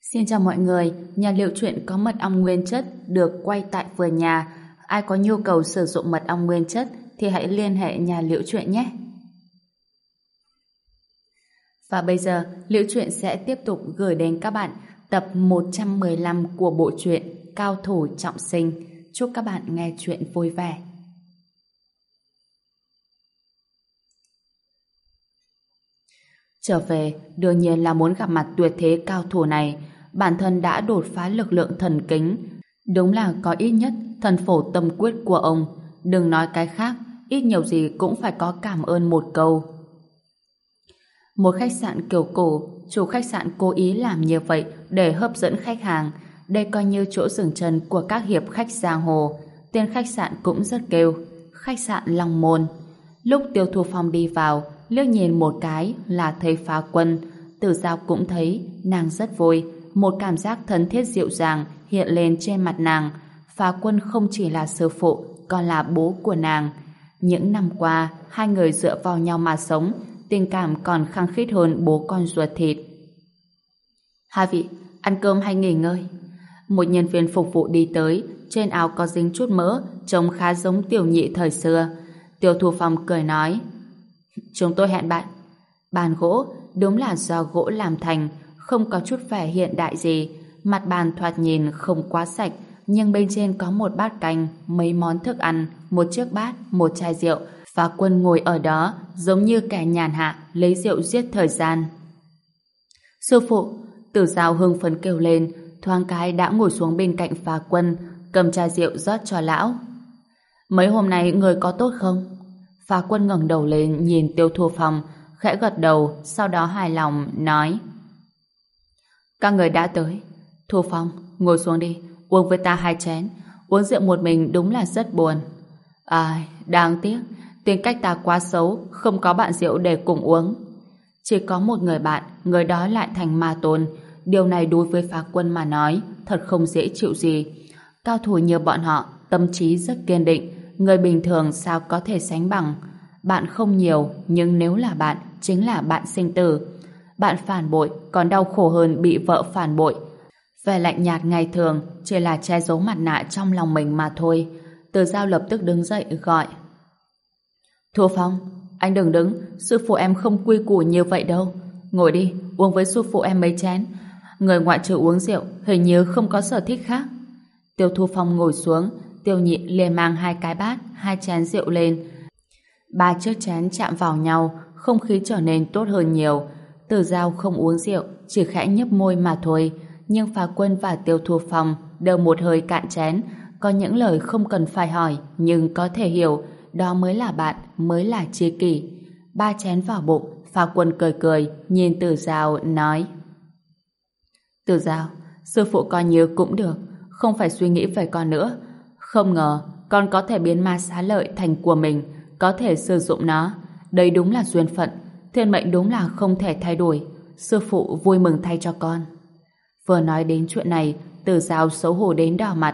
Xin chào mọi người, nhà liệu truyện có mật ong nguyên chất được quay tại vườn nhà. Ai có nhu cầu sử dụng mật ong nguyên chất thì hãy liên hệ nhà liệu truyện nhé. Và bây giờ, liệu truyện sẽ tiếp tục gửi đến các bạn tập 115 của bộ truyện Cao thủ trọng sinh. Chúc các bạn nghe truyện vui vẻ. Trở về, đương nhiên là muốn gặp mặt tuyệt thế cao thủ này. Bản thân đã đột phá lực lượng thần kính. Đúng là có ít nhất thần phổ tâm quyết của ông. Đừng nói cái khác, ít nhiều gì cũng phải có cảm ơn một câu. Một khách sạn kiểu cổ, chủ khách sạn cố ý làm như vậy để hấp dẫn khách hàng. Đây coi như chỗ dừng chân của các hiệp khách giang hồ. Tên khách sạn cũng rất kêu. Khách sạn Long Môn. Lúc Tiêu Thu Phong đi vào, liếc nhìn một cái là thấy Phá Quân. Tử Giao cũng thấy, nàng rất vui. Một cảm giác thân thiết dịu dàng hiện lên trên mặt nàng. Phá Quân không chỉ là sư phụ, còn là bố của nàng. Những năm qua, hai người dựa vào nhau mà sống, tình cảm còn khăng khít hơn bố con ruột thịt. Hai vị, ăn cơm hay nghỉ ngơi? Một nhân viên phục vụ đi tới, trên áo có dính chút mỡ, trông khá giống tiểu nhị thời xưa. Tiêu Thu Phong cười nói, chúng tôi hẹn bạn. Bàn gỗ, đúng là do gỗ làm thành, không có chút vẻ hiện đại gì. Mặt bàn thoạt nhìn không quá sạch, nhưng bên trên có một bát canh, mấy món thức ăn, một chiếc bát, một chai rượu. Phá Quân ngồi ở đó, giống như kẻ nhàn hạ, lấy rượu giết thời gian. Sư phụ, Tử Giao hưng phấn kêu lên, thoáng cái đã ngồi xuống bên cạnh Phá Quân, cầm chai rượu rót cho lão. Mấy hôm nay người có tốt không? Phá Quân ngẩng đầu lên nhìn Tiêu Thu Phong, khẽ gật đầu, sau đó hài lòng nói: các người đã tới. Thu Phong, ngồi xuống đi, uống với ta 2 chén. Uống rượu một mình đúng là rất buồn. Ai, đáng tiếc, tính cách ta quá xấu, không có bạn rượu để cùng uống. Chỉ có một người bạn, người đó lại thành ma tôn. Điều này đối với Phá Quân mà nói thật không dễ chịu gì. Cao thủ như bọn họ, tâm trí rất kiên định, người bình thường sao có thể sánh bằng. Bạn không nhiều, nhưng nếu là bạn, chính là bạn sinh tử. Bạn phản bội còn đau khổ hơn bị vợ phản bội. Vẻ lạnh nhạt ngày thường chỉ là che giấu mặt nạ trong lòng mình mà thôi. Từ Giao lập tức đứng dậy gọi: Thu Phong, anh đừng đứng, sư phụ em không quy củ như vậy đâu. Ngồi đi, uống với sư phụ em mấy chén. Người ngoại trừ uống rượu hình như không có sở thích khác. Tiêu Thu Phong ngồi xuống, Tiêu Nhị liền mang 2 cái bát, 2 chén rượu lên. 3 chiếc chén chạm vào nhau, không khí trở nên tốt hơn nhiều. Từ Giao không uống rượu, chỉ khẽ nhấp môi mà thôi. Nhưng Phá Quân và Tiêu Thu Phong đều một hơi cạn chén. Có những lời không cần phải hỏi, nhưng có thể hiểu, đó mới là bạn, mới là tri kỷ. 3 chén vào bụng, Phá Quân cười cười, nhìn Từ Giao nói: Từ Giao, sư phụ coi như cũng được, không phải suy nghĩ về con nữa. Không ngờ, con có thể biến ma xá lợi thành của mình, có thể sử dụng nó. Đây đúng là duyên phận, thiên mệnh đúng là không thể thay đổi. Sư phụ vui mừng thay cho con. Vừa nói đến chuyện này, Từ Giao xấu hổ đến đỏ mặt.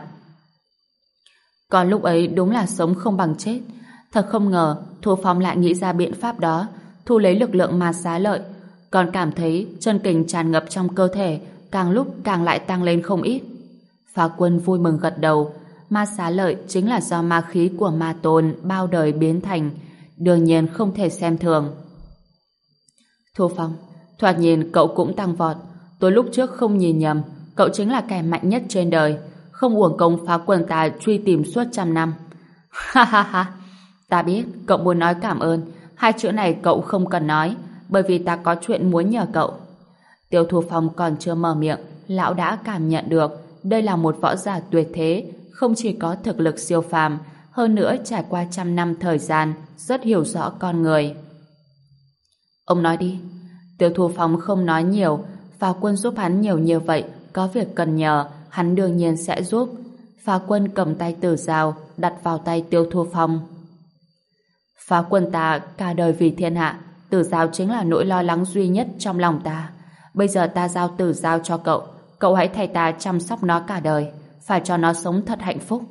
Còn lúc ấy đúng là sống không bằng chết. Thật không ngờ Thu Phong lại nghĩ ra biện pháp đó, thu lấy lực lượng ma xá lợi. Còn cảm thấy chân kình tràn ngập trong cơ thể, càng lúc càng lại tăng lên không ít. Phá Quân vui mừng gật đầu. Ma xá lợi chính là do ma khí của ma tôn bao đời biến thành, đương nhiên không thể xem thường. Thu Phong, thoạt nhìn cậu cũng tăng vọt. Tôi lúc trước không nhìn nhầm, cậu chính là kẻ mạnh nhất trên đời, không uổng công Phá Quân ta truy tìm suốt 100 năm. Ha ha ha, ta biết cậu muốn nói cảm ơn, 2 chữ này cậu không cần nói, bởi vì ta có chuyện muốn nhờ cậu. Tiêu Thu Phong còn chưa mở miệng, lão đã cảm nhận được đây là một võ giả tuyệt thế, không chỉ có thực lực siêu phàm, hơn nữa trải qua 100 năm thời gian, rất hiểu rõ con người. Ông nói đi. Tiêu Thu Phong không nói nhiều, Phá Quân giúp hắn nhiều như vậy, có việc cần nhờ, hắn đương nhiên sẽ giúp. Phá Quân cầm tay Tử Giao, đặt vào tay Tiêu Thu Phong. Phá Quân ta cả đời vì thiên hạ, Tử Giao chính là nỗi lo lắng duy nhất trong lòng ta. Bây giờ ta giao Tử Giao cho cậu, cậu hãy thay ta chăm sóc nó cả đời, phải cho nó sống thật hạnh phúc.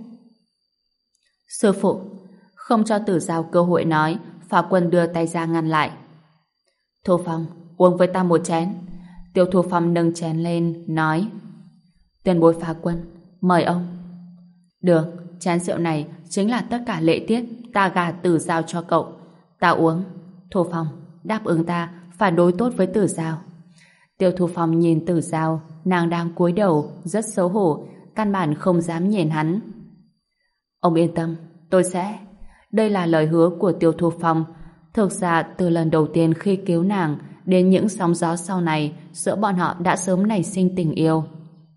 Sư phụ, không cho Tử Giao cơ hội nói, Phá Quân đưa tay ra ngăn lại. Thu Phong, uống với ta 1 chén. Tiêu Thu Phong nâng chén lên, nói: Tiền bối Phá Quân, mời ông. Được, chén rượu này chính là tất cả lễ tiết ta gả Tử Giao cho cậu. Ta uống. Thu Phong, đáp ứng ta phải đối tốt với Tử Giao. Tiêu Thu Phong nhìn Tử Giao, nàng đang cúi đầu, rất xấu hổ, căn bản không dám nhìn hắn. Ông yên tâm, tôi sẽ. Đây là lời hứa của Tiêu Thu Phong. Thực ra từ lần đầu tiên khi cứu nàng đến những sóng gió sau này, giữa bọn họ đã sớm nảy sinh tình yêu.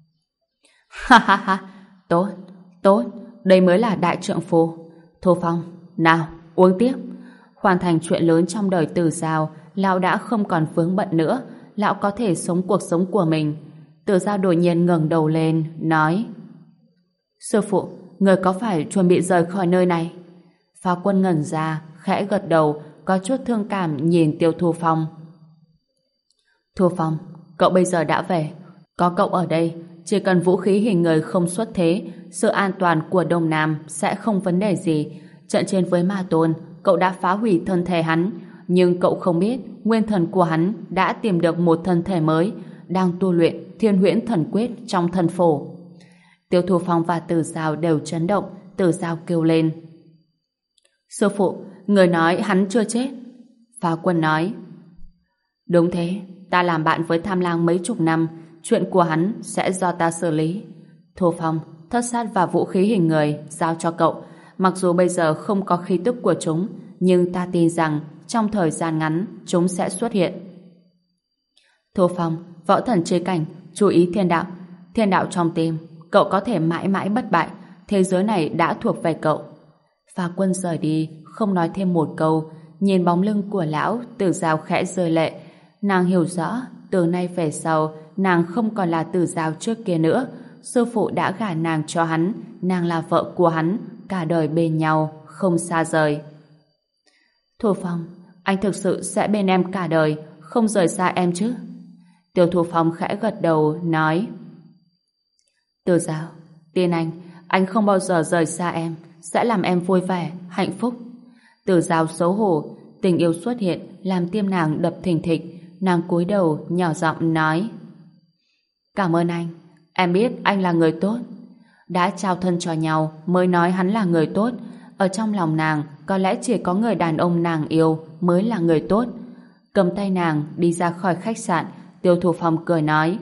Ha ha ha, tốt, tốt, đây mới là đại trượng phu. Thu Phong, nào, uống tiếp. Hoàn thành chuyện lớn trong đời Tử Giao, lão đã không còn vướng bận nữa, lão có thể sống cuộc sống của mình. Tử Giao đột nhiên ngẩng đầu lên, nói: Sư phụ, người có phải chuẩn bị rời khỏi nơi này? Phá Quân ngẩn ra, khẽ gật đầu, có chút thương cảm nhìn Tiêu Thu Phong. Thu Phong, cậu bây giờ đã về. Có cậu ở đây, chỉ cần vũ khí hình người không xuất thế, sự an toàn của Đông Nam sẽ không vấn đề gì. Trận chiến với Ma Tôn, cậu đã phá hủy thân thể hắn, nhưng cậu không biết nguyên thần của hắn đã tìm được một thân thể mới, đang tu luyện Thiên Huyễn Thần Quyết trong thần phổ. Tiêu Thu Phong và Tử Giao đều chấn động. Tử Giao kêu lên: Sư phụ, người nói hắn chưa chết. Phá Quân nói: Đúng thế, ta làm bạn với Tham Lang mấy chục năm, chuyện của hắn sẽ do ta xử lý. Thu Phong, thất sát và vũ khí hình người giao cho cậu. Mặc dù bây giờ không có khí tức của chúng, nhưng ta tin rằng trong thời gian ngắn chúng sẽ xuất hiện. Thu Phong, võ thần chế cảnh, chú ý thiên đạo trong tim, cậu có thể mãi mãi bất bại, thế giới này đã thuộc về cậu. Phá Quân rời đi, không nói thêm một câu, nhìn bóng lưng của lão, Tử Giao khẽ rơi lệ. Nàng hiểu rõ, từ nay về sau, nàng không còn là Tử Giao trước kia nữa. Sư phụ đã gả nàng cho hắn, nàng là vợ của hắn, cả đời bên nhau, không xa rời. Thu Phong, anh thực sự sẽ bên em cả đời, không rời xa em chứ? Tiêu Thu Phong khẽ gật đầu, nói: Tử Giao, tin anh không bao giờ rời xa em, sẽ làm em vui vẻ, hạnh phúc. Tử Giao xấu hổ, tình yêu xuất hiện làm tim nàng đập thình thịch, nàng cúi đầu nhỏ giọng nói: Cảm ơn anh, em biết anh là người tốt. Đã trao thân cho nhau mới nói hắn là người tốt. Ở trong lòng nàng có lẽ chỉ có người đàn ông nàng yêu mới là người tốt. Cầm tay nàng đi ra khỏi khách sạn. Tiêu Thu Phong cười nói: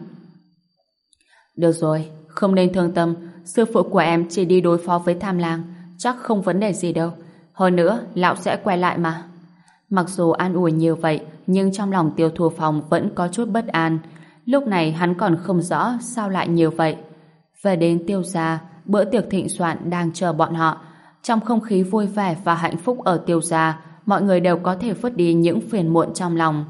Được rồi, không nên thương tâm. Sư phụ của em chỉ đi đối phó với Tham Lang, chắc không vấn đề gì đâu. Hơn nữa lão sẽ quay lại mà. Mặc dù an ủi như vậy, nhưng trong lòng Tiêu Thu Phong vẫn có chút bất an. Lúc này hắn còn không rõ sao lại như vậy. Về đến Tiêu gia, bữa tiệc thịnh soạn đang chờ bọn họ. Trong không khí vui vẻ và hạnh phúc ở Tiêu gia, mọi người đều có thể vứt đi những phiền muộn trong lòng.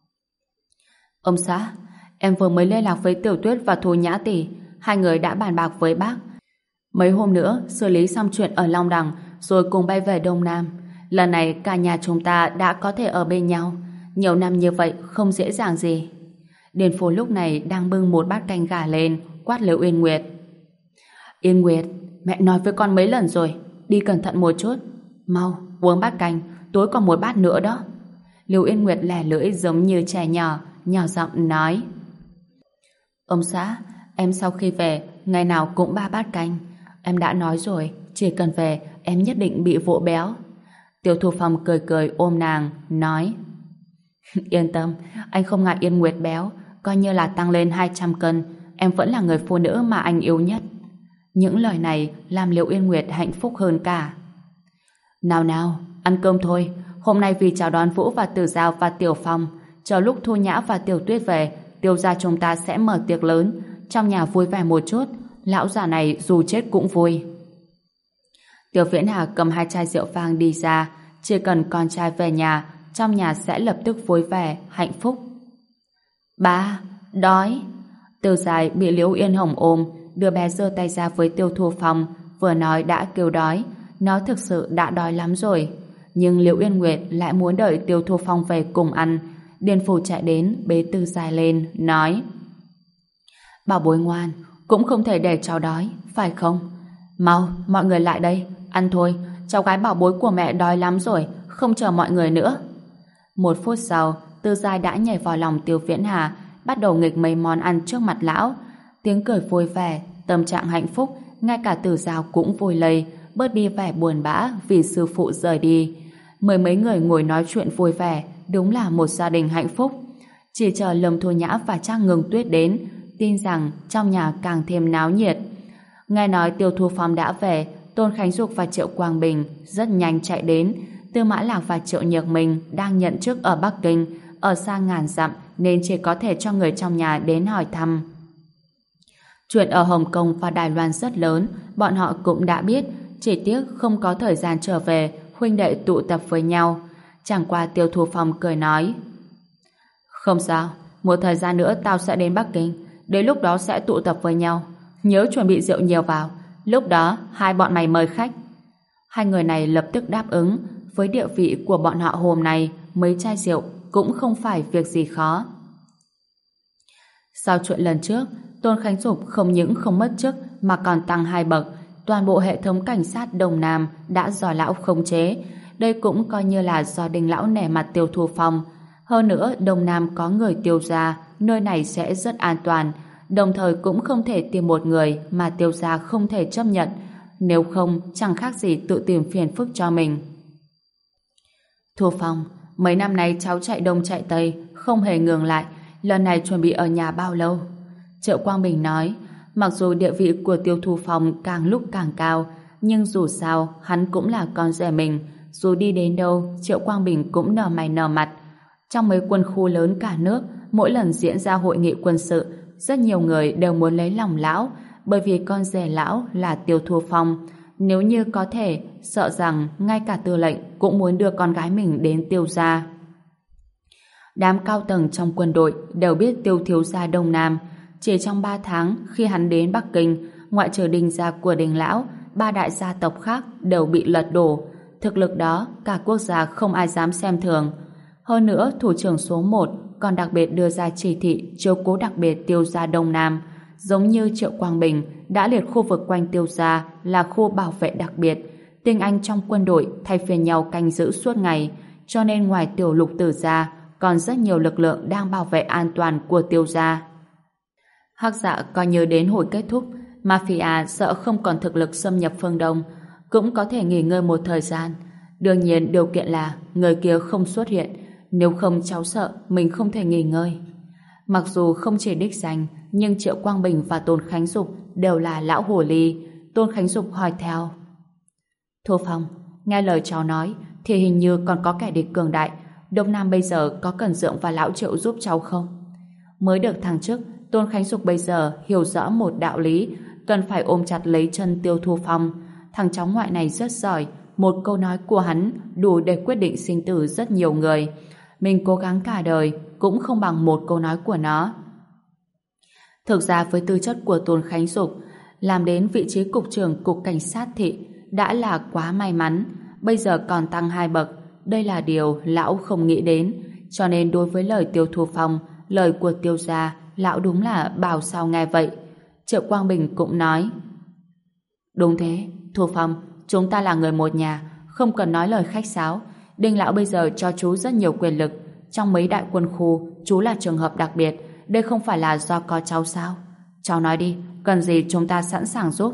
Ông xã, em vừa mới liên lạc với Tiểu Tuyết và Thu Nhã tỷ, hai người đã bàn bạc với bác. Mấy hôm nữa xử lý xong chuyện ở Long Đằng rồi cùng bay về Đông Nam. Lần này cả nhà chúng ta đã có thể ở bên nhau. Nhiều năm như vậy không dễ dàng gì. Điền Phố lúc này đang bưng một bát canh gà lên, quát Liễu Yên Nguyệt: Yên Nguyệt, mẹ nói với con mấy lần rồi, đi cẩn thận một chút. Mau uống bát canh, tối còn một bát nữa đó. Liễu Yên Nguyệt lẻ lưỡi giống như trẻ nhỏ, nhỏ giọng nói: Ông xã, em sau khi về ngày nào cũng 3 bát canh. Em đã nói rồi, chỉ cần về em nhất định bị vỗ béo. Tiêu Thu Phong cười cười ôm nàng, nói: Yên tâm, anh không ngại Yên Nguyệt béo, coi như là tăng lên 200 cân, em vẫn là người phụ nữ mà anh yêu nhất. Những lời này làm Liễu Yên Nguyệt hạnh phúc hơn cả. Nào nào, ăn cơm thôi. Hôm nay vì chào đón Vũ và Tử Giao và Tiểu Phong, chờ lúc Thu Nhã và Tiểu Tuyết về, Tiêu gia chúng ta sẽ mở tiệc lớn, trong nhà vui vẻ một chút. Lão già này dù chết cũng vui. Tiểu Viễn Hà cầm 2 chai rượu vang đi ra. Chỉ cần con trai về nhà, trong nhà sẽ lập tức vui vẻ, hạnh phúc. Ba, đói. Từ Dài bị Liễu Yên Hồng ôm, đứa bé giơ tay ra với Tiêu Thu Phong, vừa nói đã kêu đói. Nó thực sự đã đói lắm rồi. Nhưng Liễu Yên Nguyệt lại muốn đợi Tiêu Thu Phong về cùng ăn. Điền Phủ chạy đến bế Từ Dài lên, nói: Bảo bối ngoan, cũng không thể để cháu đói, phải không? Mau, mọi người lại đây, ăn thôi, cháu gái bảo bối của mẹ đói lắm rồi, không chờ mọi người nữa. 1 phút sau, Từ Dài đã nhảy vào lòng Tiêu Viễn Hà, bắt đầu nghịch mấy món ăn trước mặt lão. Tiếng cười vui vẻ, tâm trạng hạnh phúc, ngay cả Tử Giao cũng vui lây, bớt đi vẻ buồn bã vì sư phụ rời đi. Mười mấy người ngồi nói chuyện vui vẻ, đúng là một gia đình hạnh phúc. Chỉ chờ Lâm Thu Nhã và Trác Ngưng Tuyết đến, tin rằng trong nhà càng thêm náo nhiệt. Nghe nói Tiêu Thu Phong đã về, Tôn Khánh Dục và Triệu Quang Bình rất nhanh chạy đến. Tư Mã Lạc và Triệu Nhược Minh đang nhận chức ở Bắc Kinh, ở xa ngàn dặm nên chỉ có thể cho người trong nhà đến hỏi thăm. Chuyện ở Hồng Kông và Đài Loan rất lớn, bọn họ cũng đã biết, chỉ tiếc không có thời gian trở về, huynh đệ tụ tập với nhau. Chẳng qua Tiêu Thu Phong cười nói: không sao, một thời gian nữa tao sẽ đến Bắc Kinh, đến lúc đó sẽ tụ tập với nhau. Nhớ chuẩn bị rượu nhiều vào, lúc đó hai bọn mày mời khách. Hai người này lập tức đáp ứng. Với địa vị của bọn họ hôm nay, mấy chai rượu cũng không phải việc gì khó. Sau chuyện lần trước, Tôn Khánh Dục không những không mất chức mà còn tăng 2 bậc. Toàn bộ hệ thống cảnh sát Đông Nam đã do lão khống chế. Đây cũng coi như là do Đinh lão nể mặt Tiêu Thu Phong. Hơn nữa, Đông Nam có người Tiêu gia, nơi này sẽ rất an toàn. Đồng thời cũng không thể tìm một người mà Tiêu gia không thể chấp nhận. Nếu không, chẳng khác gì tự tìm phiền phức cho mình. Thu Phong, mấy năm nay cháu chạy đông chạy tây, không hề ngừng lại. Lần này chuẩn bị ở nhà bao lâu? Triệu Quang Bình nói, mặc dù địa vị của Tiêu Thu Phong càng lúc càng cao, nhưng dù sao, hắn cũng là con rể mình. Dù đi đến đâu, Triệu Quang Bình cũng nở mày nở mặt. Trong mấy quân khu lớn cả nước, mỗi lần diễn ra hội nghị quân sự, rất nhiều người đều muốn lấy lòng lão, bởi vì con rể lão là Tiêu Thu Phong. Nếu như có thể, sợ rằng ngay cả tư lệnh cũng muốn đưa con gái mình đến Tiêu gia. Đám cao tầng trong quân đội đều biết Tiêu thiếu gia Đông Nam. Chỉ trong 3 tháng khi hắn đến Bắc Kinh, ngoại trừ Đinh gia của Đinh lão, 3 đại gia tộc khác đều bị lật đổ. Thực lực đó, cả quốc gia không ai dám xem thường. Hơn nữa, thủ trưởng số 1 còn đặc biệt đưa ra chỉ thị chiếu cố đặc biệt Tiêu gia Đông Nam. Giống như Triệu Quang Bình đã liệt khu vực quanh Tiêu gia là khu bảo vệ đặc biệt. Tinh anh trong quân đội thay phiên nhau canh giữ suốt ngày, cho nên ngoài Tiểu Lục Tử gia còn rất nhiều lực lượng đang bảo vệ an toàn của Tiêu gia. Hắc Dạ coi như đến hồi kết thúc, Mafia sợ không còn thực lực xâm nhập phương Đông, cũng có thể nghỉ ngơi một thời gian. Đương nhiên điều kiện là người kia không xuất hiện, nếu không cháu sợ mình không thể nghỉ ngơi. Mặc dù không chỉ đích danh, nhưng Triệu Quang Bình và Tôn Khánh Dục đều là lão hồ ly. Tôn Khánh Dục hỏi theo: Thu Phong, nghe lời cháu nói thì hình như còn có kẻ địch cường đại. Đông Nam bây giờ có cần Dượng và lão Triệu giúp cháu không? Mới được thăng chức, Tôn Khánh Dục bây giờ hiểu rõ một đạo lý, cần phải ôm chặt lấy chân Tiêu Thu Phong. Thằng cháu ngoại này rất giỏi, một câu nói của hắn đủ để quyết định sinh tử rất nhiều người. Mình cố gắng cả đời cũng không bằng một câu nói của nó. Thực ra với tư chất của Tôn Khánh Dục, làm đến vị trí cục trưởng cục cảnh sát thị đã là quá may mắn. Bây giờ còn tăng 2 bậc, đây là điều lão không nghĩ đến. Cho nên đối với lời Tiêu Thu Phong, lời của Tiêu gia, lão đúng là bảo sao nghe vậy. Triệu Quang Bình cũng nói: Đúng thế, Thu Phong, chúng ta là người một nhà, không cần nói lời khách sáo. Đinh lão bây giờ cho chú rất nhiều quyền lực. Trong mấy đại quân khu, chú là trường hợp đặc biệt. Đây không phải là do có cháu sao? Cháu nói đi, cần gì chúng ta sẵn sàng giúp.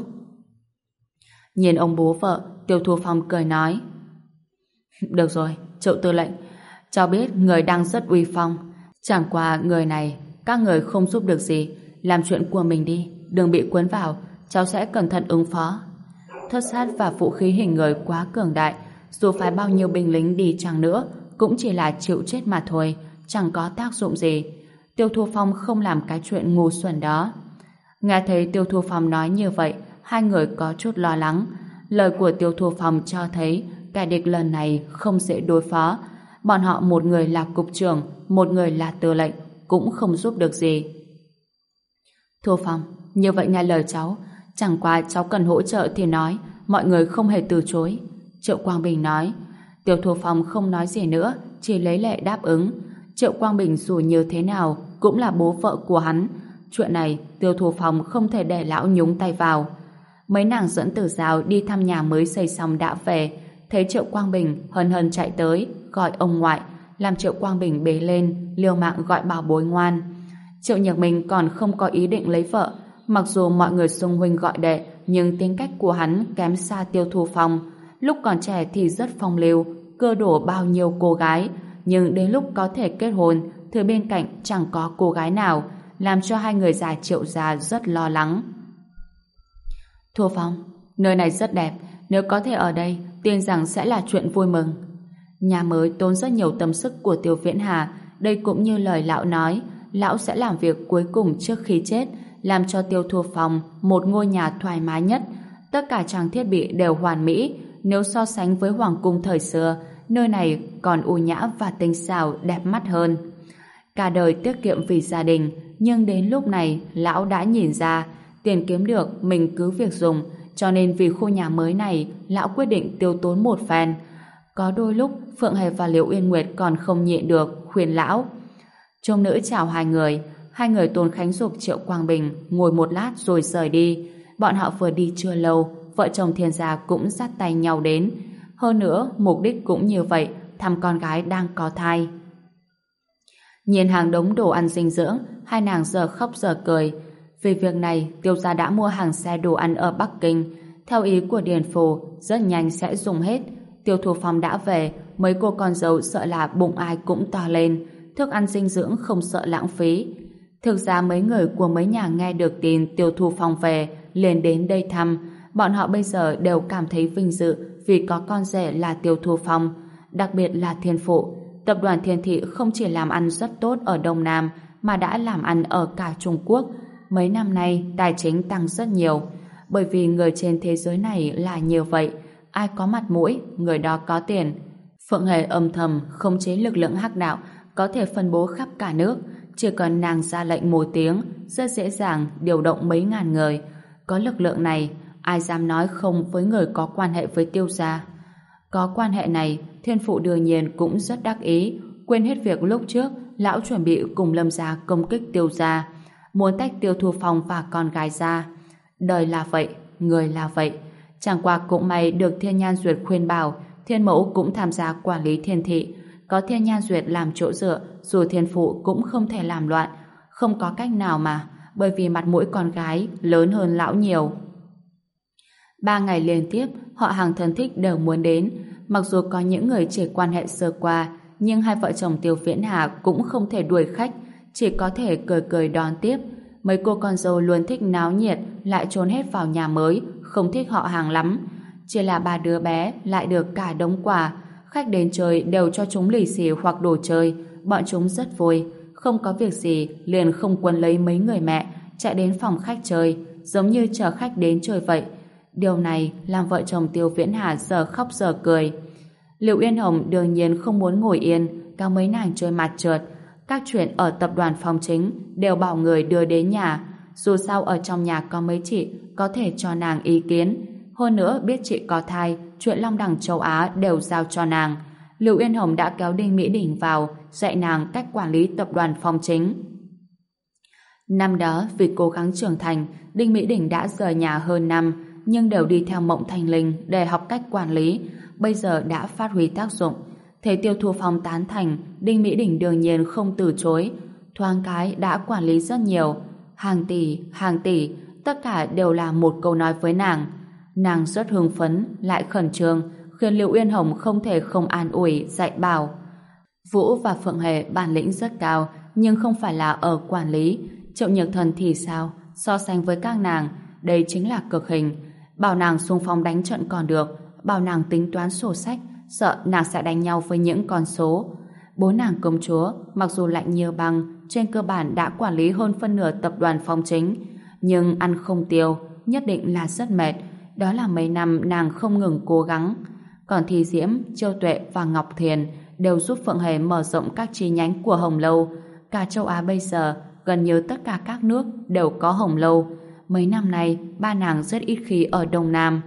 Nhìn ông bố vợ, Tiêu Thu Phong cười nói: Được rồi, Triệu tư lệnh, cháu biết người đang rất uy phong. Chẳng qua người này, các người không giúp được gì. Làm chuyện của mình đi, đừng bị cuốn vào. Cháu sẽ cẩn thận ứng phó. Thất sát và vũ khí hình người quá cường đại, dù phải bao nhiêu binh lính đi chăng nữa cũng chỉ là chịu chết mà thôi, chẳng có tác dụng gì. Tiêu Thu Phong không làm cái chuyện ngu xuẩn đó. Nghe thấy Tiêu Thu Phong nói như vậy, hai người có chút lo lắng. Lời của Tiêu Thu Phong cho thấy kẻ địch lần này không dễ đối phó. Bọn họ một người là cục trưởng, một người là tư lệnh, cũng không giúp được gì. Thu Phong, như vậy nghe lời cháu, chẳng qua cháu cần hỗ trợ thì nói, mọi người không hề từ chối. Triệu Quang Bình nói. Tiêu Thu Phong không nói gì nữa, chỉ lấy lệ đáp ứng. Triệu Quang Bình dù như thế nào cũng là bố vợ của hắn. Chuyện này Tiêu Thu Phong không thể để lão nhúng tay vào. Mấy nàng dẫn Tử Giao đi thăm nhà mới xây xong đã về, thấy Triệu Quang Bình hân hân chạy tới gọi ông ngoại, làm Triệu Quang Bình bế lên liều mạng gọi bảo bối ngoan. Triệu Nhược Minh còn không có ý định lấy vợ. Mặc dù mọi người xung huynh gọi đệ, nhưng tính cách của hắn kém xa Tiêu Thu Phong. Lúc còn trẻ thì rất phong lưu, cưa đổ bao nhiêu cô gái, nhưng đến lúc có thể kết hôn thì bên cạnh chẳng có cô gái nào, làm cho hai người già Triệu gia rất lo lắng. Thu Phong, nơi này rất đẹp, nếu có thể ở đây, tin rằng sẽ là chuyện vui mừng. Nhà mới tốn rất nhiều tâm sức của Tiêu Viễn Hà, đây cũng như lời lão nói, lão sẽ làm việc cuối cùng trước khi chết, làm cho Tiêu Thu Phong một ngôi nhà thoải mái nhất. Tất cả trang thiết bị đều hoàn mỹ, nếu so sánh với hoàng cung thời xưa, nơi này còn u nhã và tinh xảo đẹp mắt hơn. Cả đời tiết kiệm vì gia đình, nhưng đến lúc này lão đã nhìn ra tiền kiếm được mình cứ việc dùng, cho nên vì khu nhà mới này lão quyết định tiêu tốn một phen. Có đôi lúc Phượng Hề và Liễu Uyên Nguyệt còn không nhịn được khuyên lão. Trông nữ chào hai người Tôn Khánh Dục Triệu Quang Bình ngồi một lát rồi rời đi. Bọn họ vừa đi chưa lâu, vợ chồng Thiên gia cũng dắt tay nhau đến. Hơn nữa mục đích cũng như vậy, thăm con gái đang có thai. Nhìn hàng đống đồ ăn dinh dưỡng, hai nàng giờ khóc giờ cười. Vì việc này, Tiêu gia đã mua hàng xe đồ ăn ở Bắc Kinh. Theo ý của Điền Phù, rất nhanh sẽ dùng hết. Tiêu Thu Phong đã về, mấy cô con dâu sợ là bụng ai cũng to lên. Thức ăn dinh dưỡng không sợ lãng phí. Thực ra mấy người của mấy nhà nghe được tin Tiêu Thu Phong về, liền đến đây thăm. Bọn họ bây giờ đều cảm thấy vinh dự vì có con rể là Tiêu Thu Phong, đặc biệt là Thiên Phụ. Tập đoàn Thiên Thị không chỉ làm ăn rất tốt ở Đông Nam, mà đã làm ăn ở cả Trung Quốc. Mấy năm nay, tài chính tăng rất nhiều. Bởi vì người trên thế giới này là như vậy. Ai có mặt mũi, người đó có tiền. Phượng Hề âm thầm khống chế lực lượng hắc đạo, có thể phân bố khắp cả nước. Chỉ cần nàng ra lệnh một tiếng, rất dễ dàng điều động mấy ngàn người. Có lực lượng này, ai dám nói không với người có quan hệ với Tiêu gia. Có quan hệ này, Thiên Phụ đương nhiên cũng rất đắc ý, quên hết việc lúc trước lão chuẩn bị cùng Lâm gia công kích Tiêu gia, muốn tách Tiêu Thu Phong và con gái ra. Đời là vậy, người là vậy. Chẳng qua cũng may được Thiên Nhan Duyệt khuyên bảo, Thiên Mẫu cũng tham gia quản lý Thiên Thị. Có Thiên Nhan Duyệt làm chỗ dựa, dù Thiên Phụ cũng không thể làm loạn. Không có cách nào mà, bởi vì mặt mũi con gái lớn hơn lão nhiều. 3 ngày liên tiếp, họ hàng thân thích đều muốn đến. Mặc dù có những người chỉ quan hệ sơ qua, nhưng hai vợ chồng Tiêu Viễn Hà cũng không thể đuổi khách, chỉ có thể cười cười đón tiếp. Mấy cô con dâu luôn thích náo nhiệt, lại trốn hết vào nhà mới, không thích họ hàng lắm. Chỉ là 3 đứa bé lại được cả đống quà. Khách đến chơi đều cho chúng lì xì hoặc đồ chơi, bọn chúng rất vui. Không có việc gì, liền không quấn lấy mấy người mẹ, chạy đến phòng khách chơi, giống như chờ khách đến chơi vậy. Điều này làm vợ chồng Tiêu Viễn Hà giờ khóc giờ cười. Liệu Uyên Hồng đương nhiên không muốn ngồi yên, cao mấy nàng chơi mặt trượt. Các chuyện ở tập đoàn Phong Chính đều bảo người đưa đến nhà. Dù sao ở trong nhà có mấy chị có thể cho nàng ý kiến. Hơn nữa biết chị có thai, chuyện Long Đẳng châu Á đều giao cho nàng. Liệu Uyên Hồng đã kéo Đinh Mỹ Đình vào, dạy nàng cách quản lý tập đoàn Phong Chính. Năm đó vì cố gắng trưởng thành, Đinh Mỹ Đình đã rời nhà hơn năm, nhưng đều đi theo Mộng Thanh Linh để học cách quản lý, bây giờ đã phát huy tác dụng. Thấy Tiêu Thu Phong tán thành, Đinh Mỹ Đình đương nhiên không từ chối. Thoáng cái đã quản lý rất nhiều, hàng tỷ, tất cả đều là một câu nói với nàng. Nàng rất hưng phấn, lại khẩn trương, khiến Liệu Uyên Hồng không thể không an ủi, dạy bảo. Vũ và Phượng Hề bản lĩnh rất cao, nhưng không phải là ở quản lý. Triệu Nhược Thần thì sao? So sánh với các nàng, đây chính là cực hình. Bảo nàng xung phong đánh trận còn được, bảo nàng tính toán sổ sách, sợ nàng sẽ đánh nhau với những con số. Bố nàng công chúa, mặc dù lạnh như băng, trên cơ bản đã quản lý hơn phân nửa tập đoàn Phong Chính, nhưng ăn không tiêu, nhất định là rất mệt. Đó là mấy năm nàng không ngừng cố gắng. Còn Thi Diễm, Châu Tuệ và Ngọc Thiền đều giúp Phượng Hề mở rộng các chi nhánh của Hồng Lâu. Cả châu Á bây giờ, gần như tất cả các nước đều có Hồng Lâu. Mấy năm nay, ba nàng rất ít khi ở Đông Nam.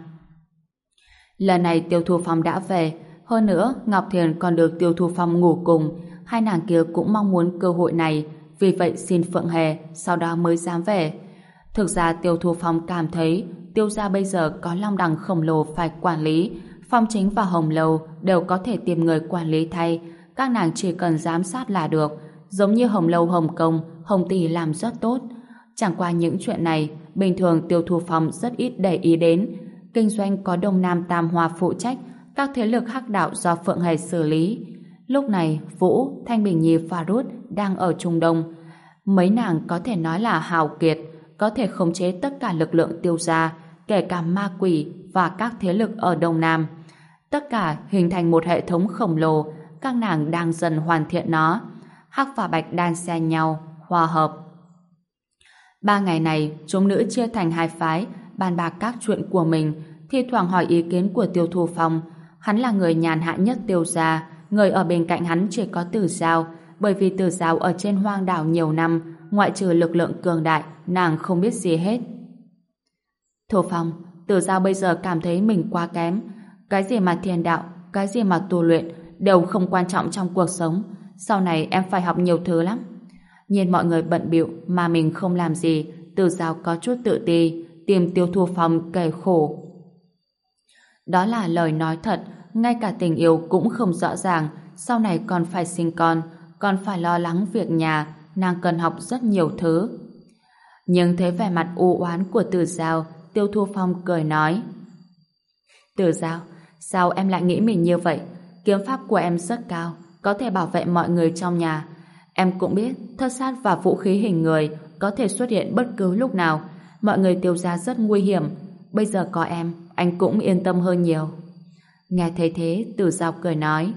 Lần này Tiêu Thu Phong đã về, hơn nữa Ngọc Thiền còn được Tiêu Thu Phong ngủ cùng. Hai nàng kia cũng mong muốn cơ hội này, vì vậy xin Phượng Hề, sau đó mới dám về. Thực ra Tiêu Thu Phong cảm thấy Tiêu gia bây giờ có Long Đằng khổng lồ phải quản lý, Phong Chính và Hồng Lâu đều có thể tìm người quản lý thay, các nàng chỉ cần giám sát là được. Giống như Hồng Lâu Hồng Kông, Hồng Tỷ làm rất tốt. Chẳng qua những chuyện này, bình thường Tiêu Thu Phong rất ít để ý đến. Kinh doanh có Đông Nam Tam Hoa phụ trách, các thế lực hắc đạo do Phượng Hề xử lý. Lúc này, Vũ, Thanh Bình Nhi và Rút đang ở Trung Đông. Mấy nàng có thể nói là hào kiệt, có thể khống chế tất cả lực lượng Tiêu gia, kể cả ma quỷ và các thế lực ở Đông Nam. Tất cả hình thành một hệ thống khổng lồ, các nàng đang dần hoàn thiện nó. Hắc và Bạch đan xen nhau, hòa hợp. 3 ngày này, chúng nữ chia thành 2 phái, bàn bạc các chuyện của mình, thi thoảng hỏi ý kiến của Tiêu Thu Phong. Hắn là người nhàn hạ nhất Tiêu gia, người ở bên cạnh hắn chỉ có Tử Giao, bởi vì Tử Giao ở trên hoang đảo nhiều năm, ngoại trừ lực lượng cường đại, nàng không biết gì hết. Thu Phong, Tử Giao bây giờ cảm thấy mình quá kém. Cái gì mà thiền đạo, cái gì mà tu luyện, đều không quan trọng trong cuộc sống. Sau này em phải học nhiều thứ lắm. Nhìn mọi người bận bịu mà mình không làm gì, Tử Giao có chút tự ti, tìm Tiêu Thu Phong kể khổ. Đó là lời nói thật, ngay cả tình yêu cũng không rõ ràng, sau này còn phải sinh con, còn phải lo lắng việc nhà, nàng cần học rất nhiều thứ. Nhưng thấy vẻ mặt u oán của Tử Giao, Tiêu Thu Phong cười nói: Tử Giao, sao em lại nghĩ mình như vậy? Kiếm pháp của em rất cao, có thể bảo vệ mọi người trong nhà. Em cũng biết thất sát và vũ khí hình người có thể xuất hiện bất cứ lúc nào. Mọi người Tiêu gia rất nguy hiểm. Bây giờ có em, anh cũng yên tâm hơn nhiều. Nghe thấy thế, Tử Giao cười nói: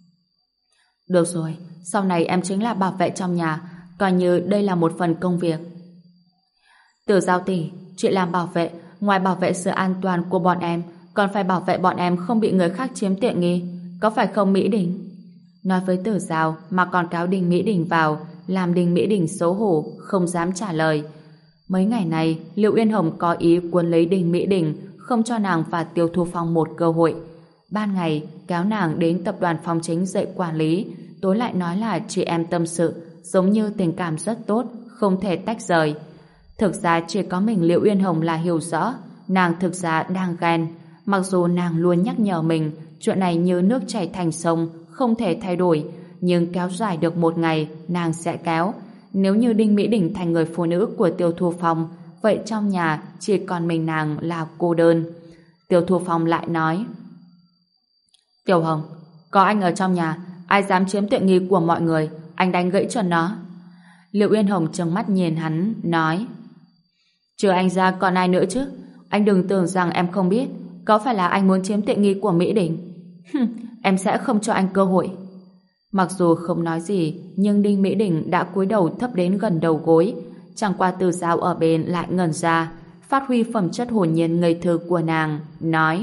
Được rồi, sau này em chính là bảo vệ trong nhà, coi như đây là một phần công việc. Tử Giao tỷ, chị làm bảo vệ, ngoài bảo vệ sự an toàn của bọn em, còn phải bảo vệ bọn em không bị người khác chiếm tiện nghi, có phải không Mỹ Đình? Nói với Tử Giao mà còn cáo Đinh Mỹ Đình vào, làm Đinh Mỹ Đình xấu hổ, không dám trả lời. Mấy ngày này, Liệu Yên Hồng có ý cuốn lấy Đinh Mỹ Đình, không cho nàng và Tiêu Thu Phong một cơ hội. Ban ngày, kéo nàng đến tập đoàn Phong Chính dạy quản lý, tối lại nói là chị em tâm sự, giống như tình cảm rất tốt, không thể tách rời. Thực ra chỉ có mình Liệu Yên Hồng là hiểu rõ, nàng thực ra đang ghen. Mặc dù nàng luôn nhắc nhở mình, chuyện này như nước chảy thành sông, không thể thay đổi, nhưng kéo dài được một ngày, nàng sẽ kéo. Nếu như Đinh Mỹ Đình thành người phụ nữ của Tiêu Thu Phong, vậy trong nhà chỉ còn mình nàng là cô đơn. Tiêu Thu Phong lại nói: Tiểu Hồng, có anh ở trong nhà, ai dám chiếm tiện nghi của mọi người, anh đánh gãy chân nó. Liệu Yên Hồng trừng mắt nhìn hắn, nói: Trừ anh ra còn ai nữa chứ? Anh đừng tưởng rằng em không biết, có phải là anh muốn chiếm tiện nghi của Mỹ Đình? Em sẽ không cho anh cơ hội. Mặc dù không nói gì, nhưng Đinh Mỹ Đình đã cúi đầu thấp đến gần đầu gối. Chẳng qua Tử Giao ở bên lại ngẩn ra, phát huy phẩm chất hồn nhiên ngây thơ của nàng, nói: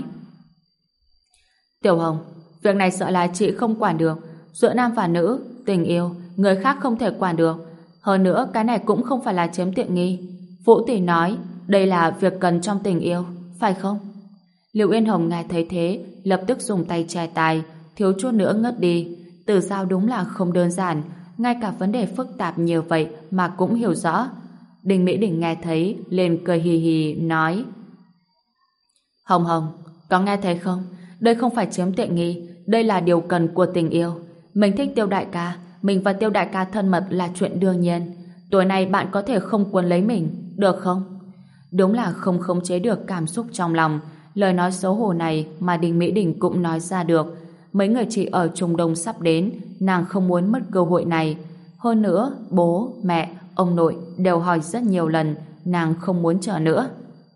Tiểu Hồng, việc này sợ là chị không quản được. Giữa nam và nữ, tình yêu, người khác không thể quản được. Hơn nữa, cái này cũng không phải là chiếm tiện nghi. Vũ tỷ nói, đây là việc cần trong tình yêu, phải không? Liệu Yên Hồng nghe thấy thế, lập tức dùng tay che tai, thiếu chút nữa ngất đi. Tử Giao đúng là không đơn giản, ngay cả vấn đề phức tạp nhiều vậy mà cũng hiểu rõ. Đinh Mỹ Đình nghe thấy, liền cười hì hì, nói: Hồng Hồng, có nghe thấy không? Đây không phải chiếm tiện nghi, đây là điều cần của tình yêu. Mình thích Tiêu đại ca, mình và Tiêu đại ca thân mật là chuyện đương nhiên. Tối nay bạn có thể không cuốn lấy mình, được không? Đúng là không khống chế được cảm xúc trong lòng. Lời nói xấu hổ này mà Đinh Mỹ Đình cũng nói ra được. Mấy người chị ở Trung Đông sắp đến, nàng không muốn mất cơ hội này. Hơn nữa, bố, mẹ, ông nội đều hỏi rất nhiều lần, nàng không muốn chờ nữa.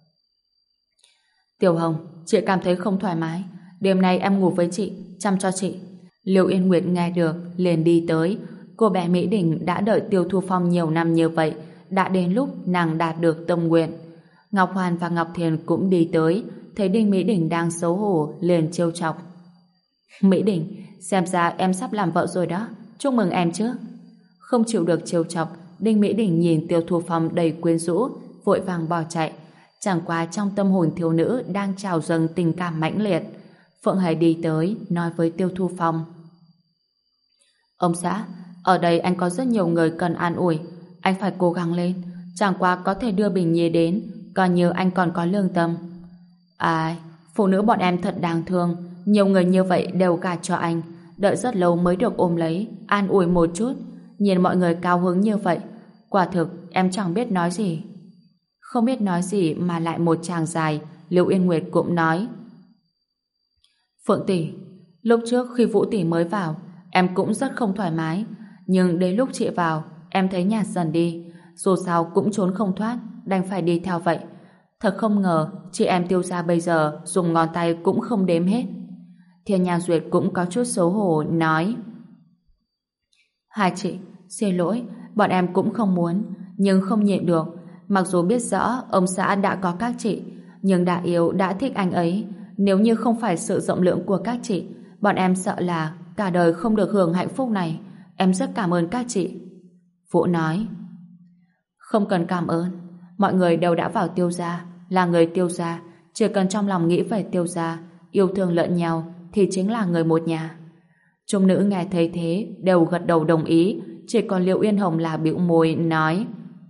Tiểu Hồng, chị cảm thấy không thoải mái. Đêm nay em ngủ với chị, chăm cho chị. Liêu Yên Nguyệt nghe được, liền đi tới. Cô bé Mỹ Đình đã đợi Tiêu Thu Phong nhiều năm như vậy, đã đến lúc nàng đạt được tâm nguyện. Ngọc Hoàn và Ngọc Thiền cũng đi tới, thấy Đinh Mỹ Đình đang xấu hổ, liền trêu chọc. Mỹ Đình, xem ra em sắp làm vợ rồi đó, chúc mừng em chứ. Không chịu được trêu chọc, Đinh Mỹ Đình nhìn Tiêu Thu Phong đầy quyến rũ, vội vàng bỏ chạy. Chẳng qua trong tâm hồn thiếu nữ đang trào dâng tình cảm mãnh liệt. Phượng Hề đi tới, nói với Tiêu Thu Phong: Ông xã, ở đây anh có rất nhiều người cần an ủi, anh phải cố gắng lên, chẳng qua có thể đưa Bình Nhi đến, coi như anh còn có lương tâm. Ai, phụ nữ bọn em thật đáng thương, nhiều người như vậy đều gả cho anh, đợi rất lâu mới được ôm lấy, an ủi một chút. Nhìn mọi người cao hứng như vậy, Quả thực em chẳng biết nói gì. Không biết nói gì mà lại một tràng dài, Liễu Yên Nguyệt cũng nói: Phượng tỷ, lúc trước khi Vũ tỷ mới vào, em cũng rất không thoải mái, nhưng đến lúc chị vào, em thấy nhạt dần đi, dù sao cũng trốn không thoát, đành phải đi theo vậy. Thật không ngờ, chị em Tiêu gia bây giờ dùng ngón tay cũng không đếm hết. Thiên Nha Duyệt cũng có chút xấu hổ nói: Hai chị, xin lỗi, bọn em cũng không muốn, nhưng không nhịn được. Mặc dù biết rõ ông xã đã có các chị, nhưng đã yêu, đã thích anh ấy. Nếu như không phải sự rộng lượng của các chị, bọn em sợ là cả đời không được hưởng hạnh phúc này. Em rất cảm ơn các chị. Vũ nói: Không cần cảm ơn, mọi người đều đã vào Tiêu gia, là người Tiêu gia, chỉ cần trong lòng nghĩ về Tiêu gia, yêu thương lẫn nhau thì chính là người một nhà. Trung nữ nghe thấy thế đều gật đầu đồng ý, chỉ còn Liễu Yên Hồng là bĩu môi nói: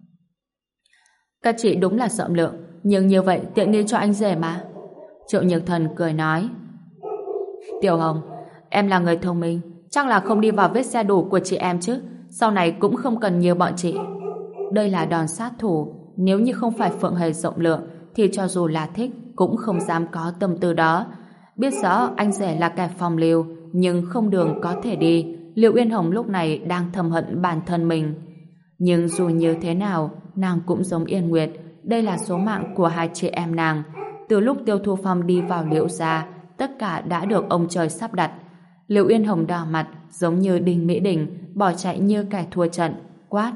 Các chị đúng là rộng lượng, nhưng như vậy tiện nghi cho anh rể mà. Triệu Nhược Thần cười nói: Tiểu Hồng, em là người thông minh, chắc là không đi vào vết xe đổ của chị em chứ, sau này cũng không cần nhiều bọn chị. Đây là đòn sát thủ, nếu như không phải Phượng Hề rộng lượng thì cho dù là thích cũng không dám có tâm tư đó. Biết rõ anh rể là kẻ phong lưu, nhưng không đường có thể đi. Liễu Yên Hồng lúc này đang thầm hận bản thân mình. Nhưng dù như thế nào, nàng cũng giống Yên Nguyệt, đây là số mạng của hai chị em nàng. Từ lúc Tiêu Thu Phong đi vào Liễu gia, tất cả đã được ông trời sắp đặt. Liễu Yên Hồng đỏ mặt, giống như Đinh Mỹ Đình, bỏ chạy như kẻ thua trận, quát: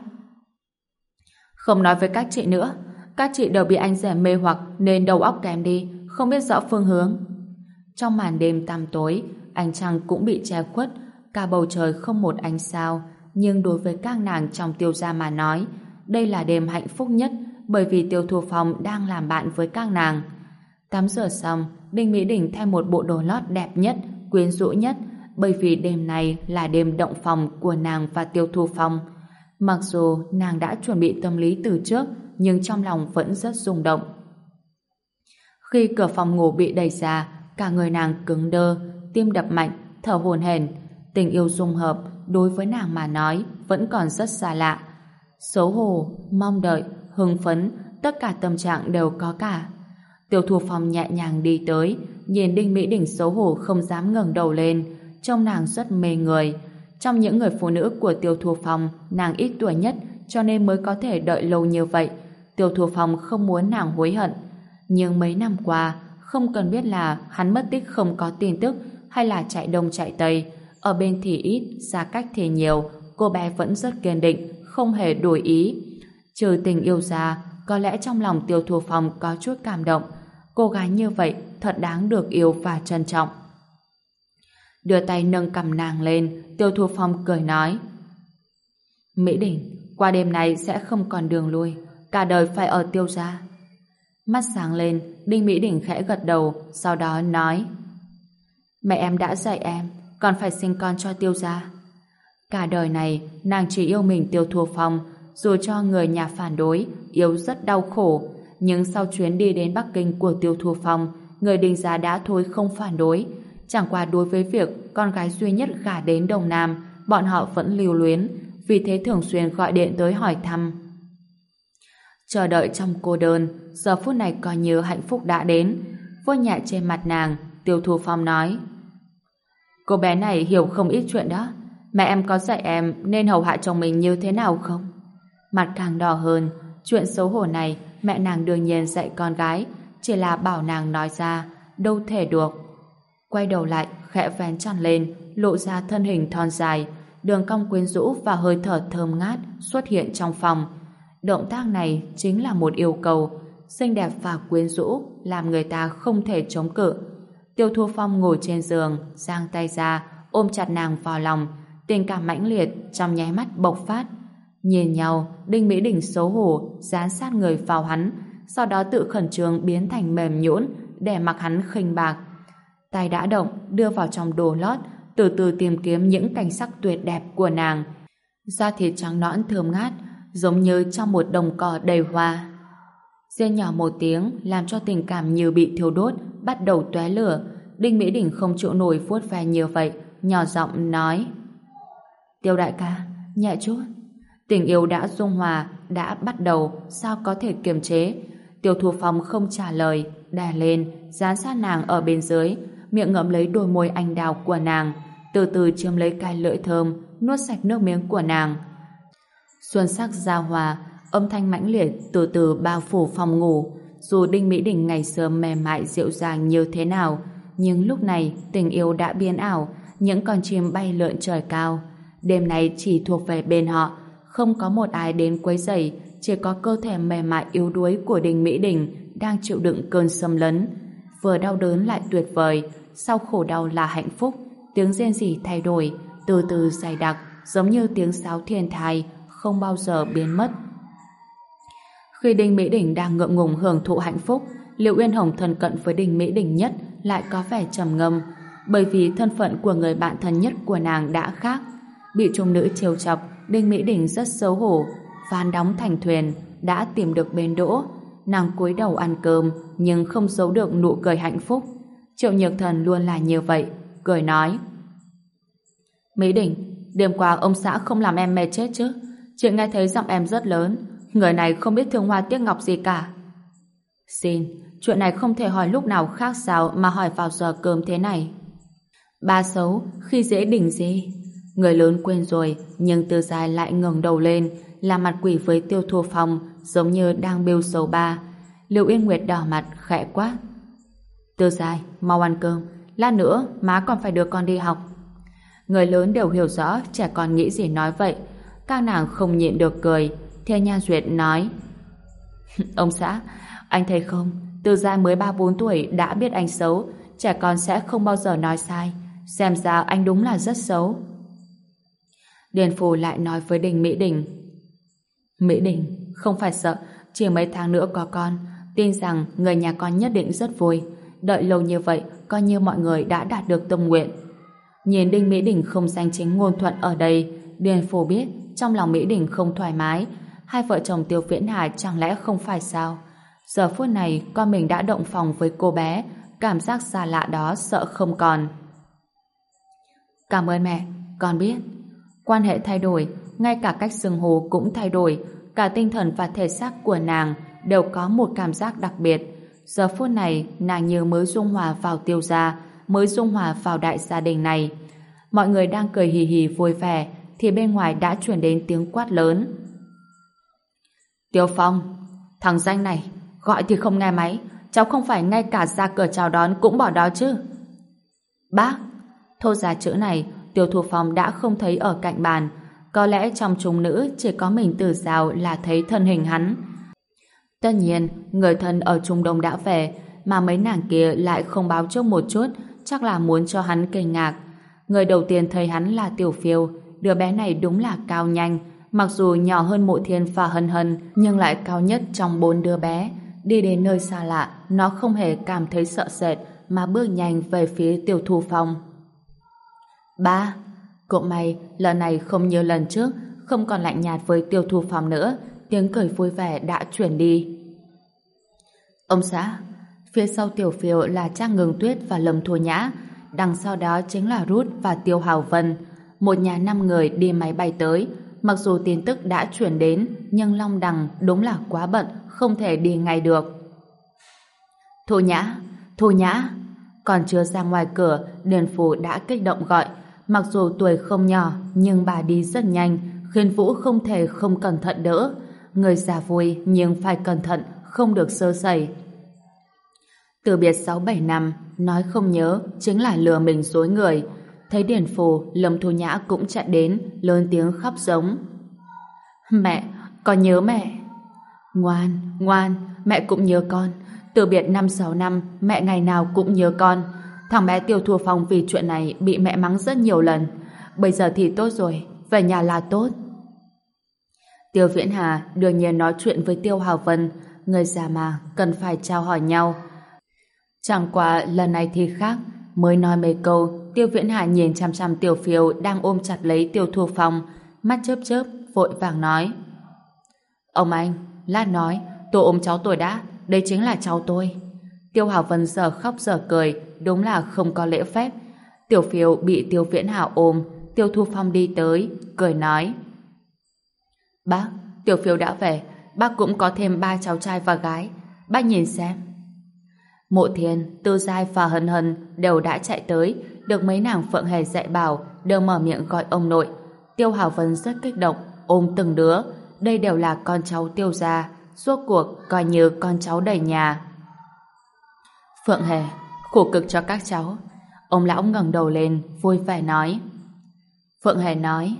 Không nói với các chị nữa, các chị đều bị anh rể mê hoặc nên đầu óc kém đi, không biết rõ phương hướng. Trong màn đêm tăm tối, ánh trăng cũng bị che khuất, cả bầu trời không một ánh sao, nhưng đối với các nàng trong Tiêu gia mà nói, đây là đêm hạnh phúc nhất, bởi vì Tiêu Thu Phong đang làm bạn với các nàng. Tắm rửa xong, Đinh Mỹ Đình thay một bộ đồ lót đẹp nhất, quyến rũ nhất, bởi vì đêm này là đêm động phòng của nàng và Tiêu Thu Phong. Mặc dù nàng đã chuẩn bị tâm lý từ trước, nhưng trong lòng vẫn rất rung động. Khi cửa phòng ngủ bị đẩy ra, cả người nàng cứng đơ, tim đập mạnh, thở hổn hển. Tình yêu dung hợp đối với nàng mà nói vẫn còn rất xa lạ. Xấu hổ, mong đợi, hưng phấn, tất cả tâm trạng đều có cả. Tiêu Thu Phong nhẹ nhàng đi tới, nhìn Đinh Mỹ Đình xấu hổ không dám ngẩng đầu lên, trông nàng rất mê người. Trong những người phụ nữ của Tiêu Thu Phong, nàng ít tuổi nhất, cho nên mới có thể đợi lâu như vậy. Tiêu Thu Phong không muốn nàng hối hận. Nhưng mấy năm qua, không cần biết là hắn mất tích không có tin tức hay là chạy đông chạy tây, ở bên thì ít, xa cách thì nhiều, cô bé vẫn rất kiên định, không hề đổi ý. Trừ tình yêu ra, có lẽ trong lòng Tiêu Thu Phong có chút cảm động. Cô gái như vậy thật đáng được yêu và trân trọng. Đưa tay nâng cằm nàng lên, Tiêu Thu Phong cười nói: Mỹ Đình, qua đêm này sẽ không còn đường lui, cả đời phải ở Tiêu gia. Mắt sáng lên, Đinh Mỹ Đình khẽ gật đầu, sau đó nói: Mẹ em đã dạy em, còn phải sinh con cho Tiêu gia. Cả đời này, nàng chỉ yêu mình Tiêu Thu Phong, dù cho người nhà phản đối, yêu rất đau khổ. Nhưng sau chuyến đi đến Bắc Kinh của Tiêu Thu Phong, người Đinh gia đã thôi không phản đối. Chẳng qua đối với việc con gái duy nhất gả đến Đông Nam, bọn họ vẫn lưu luyến, vì thế thường xuyên gọi điện tới hỏi thăm. Chờ đợi trong cô đơn, giờ phút này coi như hạnh phúc đã đến. Vuốt nhẹ trên mặt nàng, Tiêu Thu Phong nói: Cô bé này hiểu không ít chuyện đó. Mẹ em có dạy em nên hầu hạ chồng mình như thế nào không? Mặt càng đỏ hơn. Chuyện xấu hổ này mẹ nàng đương nhiên dạy con gái, chỉ là bảo nàng nói ra đâu thể được. Quay đầu lại, khẽ vén chăn lên, lộ ra thân hình thon dài, đường cong quyến rũ và hơi thở thơm ngát xuất hiện trong phòng. Động tác này chính là một yêu cầu, xinh đẹp và quyến rũ, làm người ta không thể chống cự. Tiêu Thu Phong ngồi trên giường, giang tay ra, ôm chặt nàng vào lòng, tình cảm mãnh liệt trong nháy mắt bộc phát. Nhìn nhau, Đinh Mỹ Đình xấu hổ dán sát người vào hắn, sau đó tự khẩn trương biến thành mềm nhũn để mặc hắn khinh bạc. Tay đã động, đưa vào trong đồ lót, từ từ tìm kiếm những cảnh sắc tuyệt đẹp của nàng. Da thịt trắng nõn thơm ngát, giống như trong một đồng cỏ đầy hoa. Rên nhỏ một tiếng, làm cho tình cảm như bị thiêu đốt, bắt đầu tóe lửa. Đinh Mỹ Đình không chịu nổi vuốt ve như vậy, nhỏ giọng nói: Tiêu đại ca, nhẹ chút. Tình yêu đã dung hòa, đã bắt đầu, sao có thể kiềm chế? Tiêu Thu Phong không trả lời, đè lên, dán sát nàng ở bên dưới, miệng ngậm lấy đôi môi anh đào của nàng, từ từ chiếm lấy cái lưỡi thơm, nuốt sạch nước miếng của nàng. Xuân sắc giao hòa, âm thanh mãnh liệt từ từ bao phủ phòng ngủ. Dù Đinh Mỹ Đình ngày xưa mềm mại dịu dàng như thế nào, nhưng lúc này tình yêu đã biến ảo, những con chim bay lượn trời cao. Đêm này chỉ thuộc về bên họ, không có một ai đến quấy rầy, chỉ có cơ thể mềm mại yếu đuối của Đinh Mỹ Đình đang chịu đựng cơn xâm lấn. Vừa đau đớn lại tuyệt vời, sau khổ đau là hạnh phúc. Tiếng rên rỉ thay đổi, từ từ dày đặc, giống như tiếng sáo thiên thai, không bao giờ biến mất. Khi Đinh Mỹ Đình đang ngượng ngùng hưởng thụ hạnh phúc, Liệu Uyên Hồng thân cận với Đinh Mỹ Đình nhất lại có vẻ trầm ngâm, bởi vì thân phận của người bạn thân nhất của nàng đã khác. Bị trung nữ trêu chọc, Đinh Mỹ Đình rất xấu hổ, ván đóng thành thuyền, đã tìm được bến đỗ. Nàng cúi đầu ăn cơm, nhưng không giấu được nụ cười hạnh phúc. Triệu Nhược Thần luôn là như vậy, cười nói: Mỹ Đình, đêm qua ông xã không làm em mệt chết chứ? Chị nghe thấy giọng em rất lớn, người này không biết thương hoa tiếc ngọc gì cả. Xin, chuyện này không thể hỏi lúc nào khác sao mà hỏi vào giờ cơm thế này. Ba xấu, khi dễ đỉnh gì? Người lớn quên rồi, nhưng Tư Giai lại ngẩng đầu lên, làm mặt quỷ với Tiêu Thu Phong, giống như đang bêu xấu ba. Lưu Yên Nguyệt đỏ mặt, khẽ quát: Tư Giai, mau ăn cơm, lát nữa má còn phải đưa con đi học. Người lớn đều hiểu rõ trẻ con nghĩ gì nói vậy. Các nàng không nhịn được cười. Thea Nha Duyệt nói: Ông xã, anh thấy không, Tư Giai mới 3-4 tuổi đã biết anh xấu, trẻ con sẽ không bao giờ nói sai. Xem ra anh đúng là rất xấu. Điền Phù lại nói với Đinh Mỹ Đình: Mỹ Đình, không phải sợ, chỉ mấy tháng nữa có con, tin rằng người nhà con nhất định rất vui. Đợi lâu như vậy, coi như mọi người đã đạt được tâm nguyện. Nhìn Đinh Mỹ Đình không danh chính ngôn thuận ở đây, Điền Phù biết trong lòng Mỹ Đình không thoải mái. Hai vợ chồng Tiêu Viễn Hà chẳng lẽ không phải sao? Giờ phút này con mình đã động phòng với cô bé, cảm giác xa lạ đó sợ không còn. Cảm ơn mẹ, con biết. Quan hệ thay đổi, ngay cả cách xưng hô cũng thay đổi, cả tinh thần và thể xác của nàng đều có một cảm giác đặc biệt. Giờ phút này nàng như mới dung hòa vào Tiêu gia, mới dung hòa vào đại gia đình này. Mọi người đang cười hì hì vui vẻ, thì bên ngoài đã truyền đến tiếng quát lớn: Tiêu Phong, thằng danh này, gọi thì không nghe máy, cháu không phải ngay cả ra cửa chào đón cũng bỏ đó chứ? Bác, thốt ra chữ này, Tiêu Thu Phong đã không thấy ở cạnh bàn. Có lẽ trong chúng nữ chỉ có mình Tử Giao là thấy thân hình hắn. Tất nhiên, người thân ở Trung Đông đã về, mà mấy nàng kia lại không báo trước một chút, chắc là muốn cho hắn kinh ngạc. Người đầu tiên thấy hắn là Tiểu Phiêu, đứa bé này đúng là cao nhanh, mặc dù nhỏ hơn Mộ Thiên và Hân Hân, nhưng lại cao nhất trong 4 đứa bé. Đi đến nơi xa lạ, nó không hề cảm thấy sợ sệt, mà bước nhanh về phía Tiêu Thu Phong. Ba, cũng may lần này không như lần trước, không còn lạnh nhạt với Tiêu Thu Phong nữa, tiếng cười vui vẻ đã chuyển đi. Ông xã, phía sau Tiểu Phiêu là Trang Ngừng Tuyết và Lâm Thu Nhã, đằng sau đó chính là Rút và Tiêu Hào Vân. Một nhà 5 người đi máy bay tới. Mặc dù tin tức đã chuyển đến, nhưng Long Đằng đúng là quá bận, không thể đi ngay được. Thu Nhã, Thu Nhã. Còn chưa ra ngoài cửa, Điền Phù đã kích động gọi. Mặc dù tuổi không nhỏ, nhưng bà đi rất nhanh, khiến Vũ không thể không cẩn thận đỡ. Người già vui, nhưng phải cẩn thận, không được sơ sẩy. Từ biệt 6-7 năm, nói không nhớ, chính là lừa mình dối người. Thấy Điền Phù, Lâm Thu Nhã cũng chạy đến, lớn tiếng khóc giống. Mẹ, con nhớ mẹ. Ngoan, ngoan, mẹ cũng nhớ con. Từ biệt 5-6 năm, mẹ ngày nào cũng nhớ con. Thằng bé Tiêu Thu Phong vì chuyện này bị mẹ mắng rất nhiều lần. Bây giờ thì tốt rồi, về nhà là tốt. Tiêu Viễn Hà đương nhiên nói chuyện với Tiêu Hào Vân. Người già mà, cần phải trao hỏi nhau. Chẳng qua lần này thì khác. Mới nói mấy câu, Tiêu Viễn Hà nhìn chằm chằm Tiểu Phiêu đang ôm chặt lấy Tiêu Thu Phong, mắt chớp chớp, vội vàng nói: Ông anh, lát nói, tôi ôm cháu tôi đã, đây chính là cháu tôi. Tiêu Hào Vân giờ khóc giờ cười, đúng là không có lễ phép. Tiểu Phiêu bị Tiêu Viễn Hà ôm, Tiêu Thu Phong đi tới, cười nói: Bác, Tiểu Phiêu đã về, bác cũng có thêm 3 cháu trai và gái. Bác nhìn xem. Mộ Thiên, Tư Giai và Hân Hân đều đã chạy tới, được mấy nàng Phượng Hề dạy bảo, đều mở miệng gọi ông nội. Tiêu Hào Vân rất kích động, ôm từng đứa. Đây đều là con cháu Tiêu gia, rốt cuộc coi như con cháu đầy nhà. Phượng Hề, khổ cực cho các cháu. Ông lão ngẩng đầu lên, vui vẻ nói. Phượng Hề nói,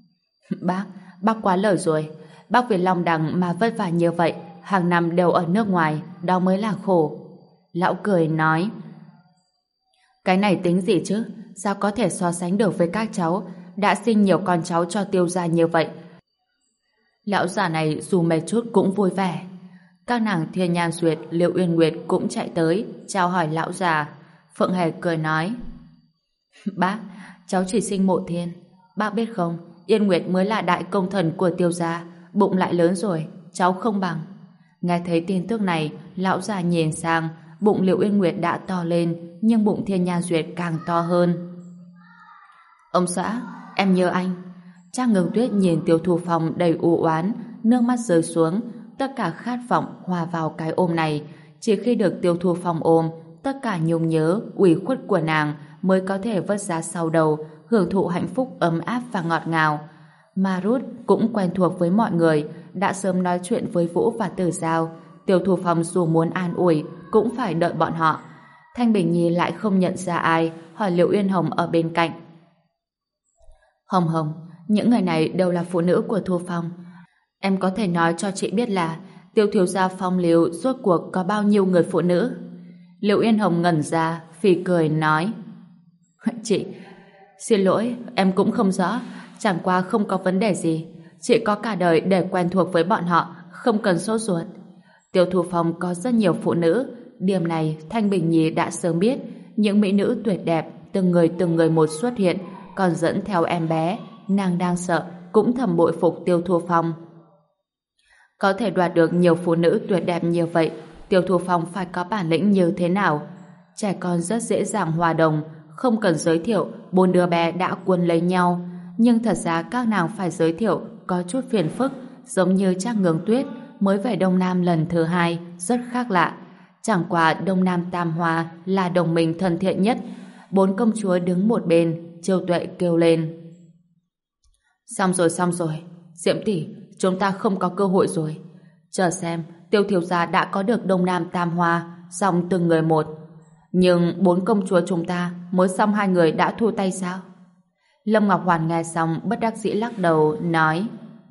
bác quá lời rồi. Bác vì lòng đằng mà vất vả như vậy, hàng năm đều ở nước ngoài, đó mới là khổ. Lão cười nói, cái này tính gì chứ, sao có thể so sánh được với các cháu, đã sinh nhiều con cháu cho Tiêu gia như vậy. Lão già này dù mệt chút cũng vui vẻ. Các nàng Thiên Nhan Duyệt, Liệu Uyên Nguyệt cũng chạy tới, chào hỏi lão già. Phượng Hề cười nói, bác, cháu chỉ sinh Mộ Thiên. Bác biết không, Yên Nguyệt mới là đại công thần của Tiêu gia, bụng lại lớn rồi, cháu không bằng. Nghe thấy tin tức này, lão già nhìn sang, bụng Liệu Uyên Nguyệt đã to lên, nhưng bụng Thiên Nhan Duyệt càng to hơn. Ông xã, em nhớ anh. Trang Ngưng Tuyết nhìn Tiêu Thu Phong đầy u oán, nước mắt rơi xuống, tất cả khát vọng hòa vào cái ôm này. Chỉ khi được Tiêu Thu Phong ôm, tất cả nhung nhớ, ủy khuất của nàng mới có thể vớt ra sau đầu, hưởng thụ hạnh phúc ấm áp và ngọt ngào. Marut cũng quen thuộc với mọi người, đã sớm nói chuyện với Vũ và Tử Giao. Tiêu Thu Phong dù muốn an ủi, cũng phải đợi bọn họ. Thanh Bình Nhi lại không nhận ra ai, hỏi Liệu Uyên Hồng ở bên cạnh. Hồng Hồng, những người này đều là phụ nữ của Thu Phong. Em có thể nói cho chị biết là Tiêu thiếu gia Phong Liêu rốt cuộc có bao nhiêu người phụ nữ? Liệu Uyên Hồng ngẩn ra, phì cười nói, chị, xin lỗi, em cũng không rõ, chẳng qua không có vấn đề gì. Chị có cả đời để quen thuộc với bọn họ, không cần sốt ruột. Tiêu Thu Phong có rất nhiều phụ nữ, điểm này Thanh Bình Nhi đã sớm biết. Những mỹ nữ tuyệt đẹp, từng người một xuất hiện, còn dẫn theo em bé. Nàng đang sợ, cũng thầm bội phục Tiêu Thu Phong. Có thể đoạt được nhiều phụ nữ tuyệt đẹp như vậy, Tiêu Thu Phong phải có bản lĩnh như thế nào? Trẻ con rất dễ dàng hòa đồng, không cần giới thiệu, 4 đứa bé đã cuốn lấy nhau. Nhưng thật ra các nàng phải giới thiệu có chút phiền phức, giống như Trác Ngưng Tuyết mới về Đông Nam lần thứ 2, rất khác lạ. Chẳng qua Đông Nam Tam Hoa là đồng minh thân thiện nhất. 4 công chúa đứng một bên, Chiêu Tuệ kêu lên. Xong rồi, Diễm tỷ, chúng ta không có cơ hội rồi. Chờ xem, Tiêu thiếu gia đã có được Đông Nam Tam Hoa, xong từng người một. Nhưng 4 công chúa chúng ta mới xong 2 người đã thua tay sao? Lâm Ngọc Hoàn nghe xong bất đắc dĩ lắc đầu, nói,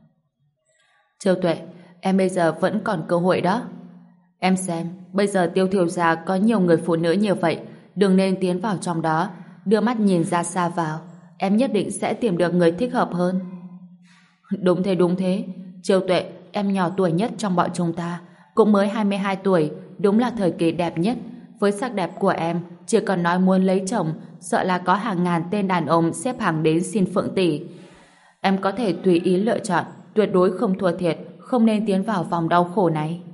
Chiêu Tuệ, em bây giờ vẫn còn cơ hội đó. Em xem, bây giờ Tiêu thiếu gia có nhiều người phụ nữ như vậy, đừng nên tiến vào trong đó, đưa mắt nhìn ra xa vào, em nhất định sẽ tìm được người thích hợp hơn. Đúng thế. Chiêu Tuệ, em nhỏ tuổi nhất trong bọn chúng ta, cũng mới 22 tuổi, đúng là thời kỳ đẹp nhất. Với sắc đẹp của em, chỉ cần nói muốn lấy chồng, sợ là có hàng ngàn tên đàn ông xếp hàng đến xin Phượng tỷ. Em có thể tùy ý lựa chọn, tuyệt đối không thua thiệt, không nên tiến vào vòng đau khổ này.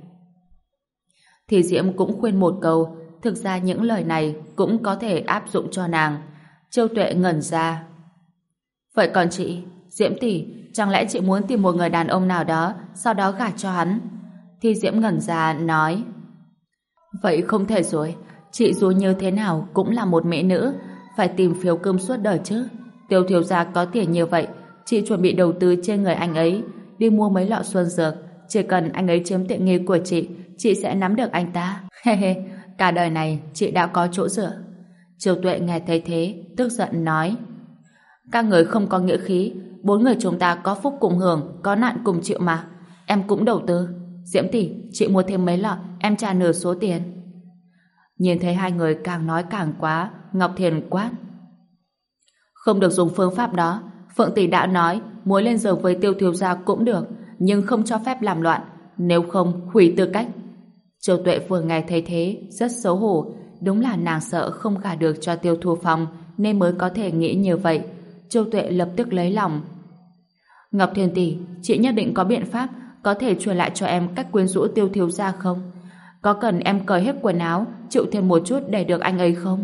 Thì Diễm cũng khuyên một câu, thực ra những lời này cũng có thể áp dụng cho nàng. Chiêu Tuệ ngẩn ra. Vậy còn chị, Diễm tỷ, chẳng lẽ chị muốn tìm một người đàn ông nào đó, sau đó gả cho hắn? Thì Diễm ngẩn ra nói, vậy không thể rồi, chị dù như thế nào cũng là một mỹ nữ, phải tìm phiếu cơm suốt đời chứ. Tiêu thiếu gia có tiền như vậy, chị chuẩn bị đầu tư trên người anh ấy, đi mua mấy lọ xuân dược, chỉ cần anh ấy chiếm tiện nghi của chị sẽ nắm được anh ta. Cả đời này chị đã có chỗ dựa. Chiêu Tuệ nghe thấy thế, tức giận nói, các người không có nghĩa khí, 4 người chúng ta có phúc cùng hưởng, có nạn cùng chịu mà. Em cũng đầu tư. Diễm tỷ, chị mua thêm mấy lọ, em trả nửa số tiền. Nhìn thấy hai người càng nói càng quá, Ngọc Thiền quát, không được dùng phương pháp đó. Phượng tỷ đã nói muốn lên giường với Tiêu thiếu gia cũng được, nhưng không cho phép làm loạn, nếu không hủy tư cách. Chiêu Tuệ vừa nghe thấy thế rất xấu hổ, đúng là nàng sợ không gả được cho Tiêu Thu Phong nên mới có thể nghĩ như vậy. Chiêu Tuệ lập tức lấy lòng. Ngọc Thiền tỷ, chị nhất định có biện pháp có thể truyền lại cho em cách quyến rũ Tiêu thiếu gia không? Có cần em cởi hết quần áo, chịu thêm một chút để được anh ấy không?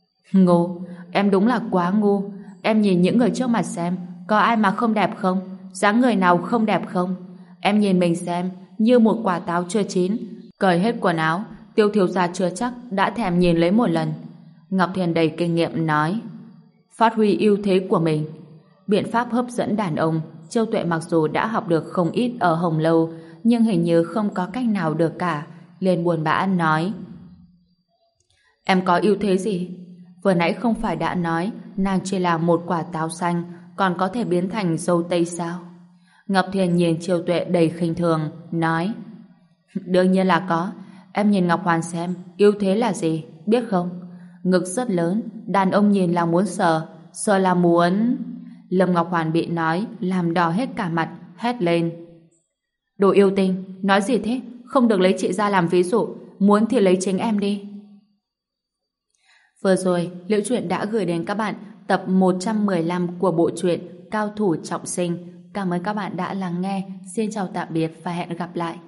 Ngu, em đúng là quá ngu. Em nhìn những người trước mặt xem, có ai mà không đẹp không? dáng người nào không đẹp không? Em nhìn mình xem, như một quả táo chưa chín. Cởi hết quần áo, Tiêu thiếu gia chưa chắc đã thèm nhìn lấy một lần. Ngọc Thiền đầy kinh nghiệm nói. Phát huy ưu thế của mình. Biện pháp hấp dẫn đàn ông, Chiêu Tuệ mặc dù đã học được không ít ở Hồng Lâu, nhưng hình như không có cách nào được cả. Liền buồn bã nói. Em có ưu thế gì? Vừa nãy không phải đã nói nàng chỉ là một quả táo xanh, còn có thể biến thành dâu tây sao? Ngọc Thiền nhìn Chiêu Tuệ đầy khinh thường, nói. Đương nhiên là có. Em nhìn Ngọc Hoàn xem, ưu thế là gì, biết không? Ngực rất lớn, đàn ông nhìn là muốn sờ, sờ là muốn... Lâm Ngọc Hoàn bị nói, làm đỏ hết cả mặt, hét lên. Đồ yêu tinh, nói gì thế? Không được lấy chị ra làm ví dụ, muốn thì lấy chính em đi. Vừa rồi, Liễu Chuyện đã gửi đến các bạn tập 115 của bộ truyện Cao thủ trọng sinh. Cảm ơn các bạn đã lắng nghe. Xin chào tạm biệt và hẹn gặp lại.